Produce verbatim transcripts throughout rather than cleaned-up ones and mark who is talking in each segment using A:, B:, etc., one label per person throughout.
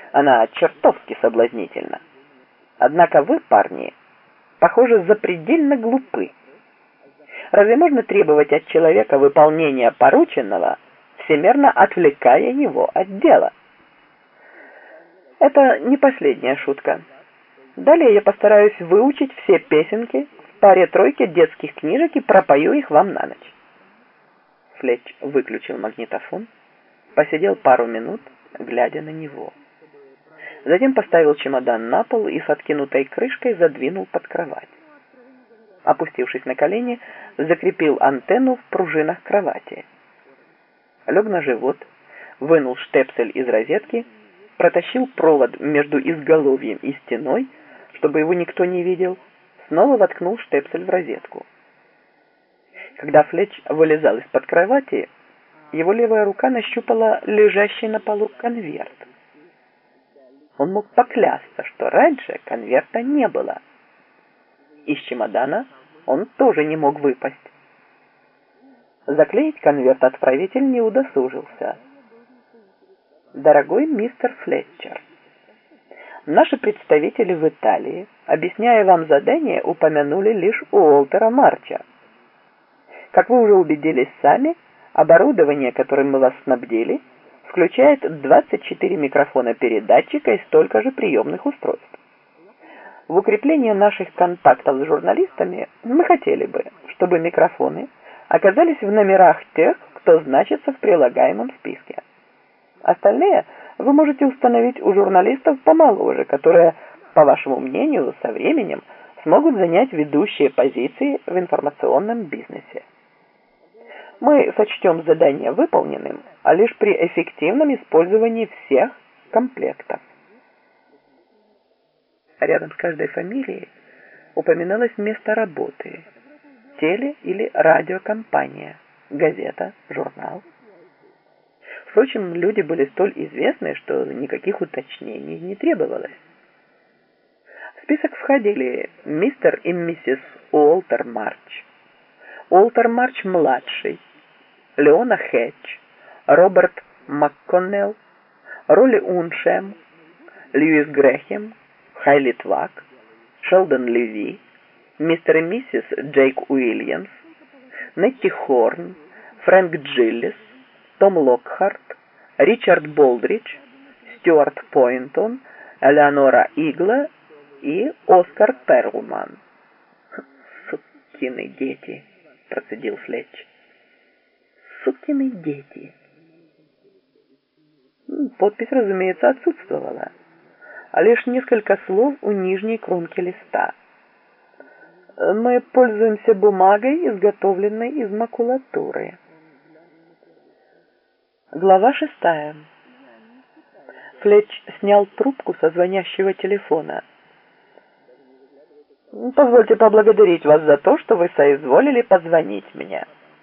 A: Она чертовски соблазнительна. Однако вы, парни, похоже, запредельно глупы. Разве можно требовать от человека выполнения порученного, всемерно отвлекая его от дела? Это не последняя шутка. Далее я постараюсь выучить все песенки в паре-тройке детских книжек и пропою их вам на ночь. Флетч выключил магнитофон, посидел пару минут, глядя на него. Затем поставил чемодан на пол и с откинутой крышкой задвинул под кровать. Опустившись на колени, закрепил антенну в пружинах кровати. Лег на живот, вынул штепсель из розетки, протащил провод между изголовьем и стеной, чтобы его никто не видел, снова воткнул штепсель в розетку. Когда Флетч вылезал из-под кровати, его левая рука нащупала лежащий на полу конверт. Он мог поклясться, что раньше конверта не было. Из чемодана он тоже не мог выпасть. Заклеить конверт отправитель не удосужился. Дорогой мистер Флетчер, наши представители в Италии, объясняя вам задание, упомянули лишь Уолтера Марча. Как вы уже убедились сами, оборудование, которым мы вас снабдили, включает двадцать четыре микрофона-передатчика и столько же приемных устройств. В укрепление наших контактов с журналистами мы хотели бы, чтобы микрофоны оказались в номерах тех, кто значится в прилагаемом списке. Остальные вы можете установить у журналистов помоложе, которые, по вашему мнению, со временем смогут занять ведущие позиции в информационном бизнесе. Мы сочтем задание выполненным, а лишь при эффективном использовании всех комплектов. Рядом с каждой фамилией упоминалось место работы, теле- или радиокомпания, газета, журнал. Впрочем, люди были столь известны, что никаких уточнений не требовалось. В список входили мистер и миссис Уолтер Марч, Уолтер Марч-младший, Леона Хэтч, Роберт МакКоннелл, Ролли Уншем, Льюис Грэхэм, Хайли Твак, Шелдон Леви, мистер и миссис Джейк Уильямс, Нетти Хорн, Фрэнк Джилlis, Том Локхарт, Ричард Болдридж, Стюарт Пойнтон, Элеонора Игла и Оскар Перлман. «Сукины дети», — процедил Флетч. «Сукины дети». Подпись, разумеется, отсутствовала, а лишь несколько слов у нижней кромки листа. Мы пользуемся бумагой, изготовленной из макулатуры. Глава шестая. Флетч снял трубку со звонящего телефона. «Позвольте поблагодарить вас за то, что вы соизволили позвонить мне.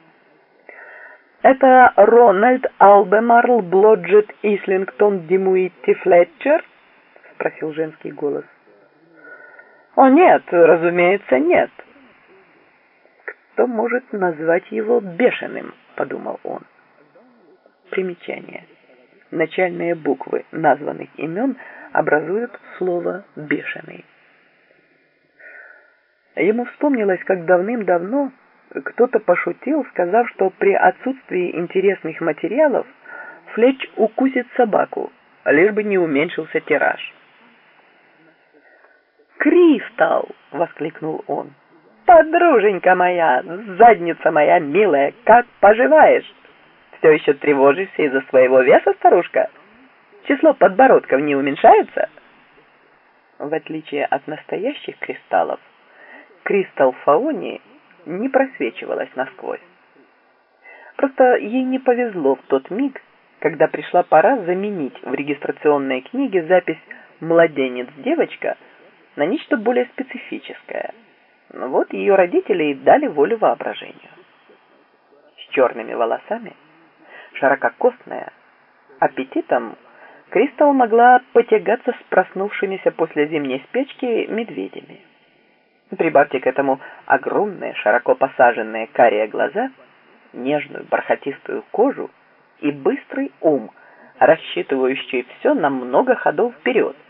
A: Это Рональд Албемарл Блоджет Ислингтон Димуитти Флетчер?» — спросил женский голос. «О, нет, разумеется, нет». «Кто может назвать его бешеным?» — подумал он. Примечание. Начальные буквы названных имен образуют слово «бешеный». Ему вспомнилось, как давным-давно кто-то пошутил, сказав, что при отсутствии интересных материалов Флетч укусит собаку, лишь бы не уменьшился тираж. «Кристал!» — воскликнул он. «Подруженька моя, задница моя милая, как поживаешь? Все еще тревожишься из-за своего веса, старушка? Число подбородков не уменьшается?» В отличие от настоящих кристаллов, кристалл Фаони не просвечивалась насквозь. Просто ей не повезло в тот миг, когда пришла пора заменить в регистрационной книге запись «Младенец-девочка» на нечто более специфическое. Вот ее родители и дали волю воображению. С черными волосами, ширококосная, аппетитом, Кристал могла потягаться с проснувшимися после зимней спячки медведями. Прибавьте к этому огромные, широко посаженные карие глаза, нежную бархатистую кожу и быстрый ум, рассчитывающий все на много ходов вперед.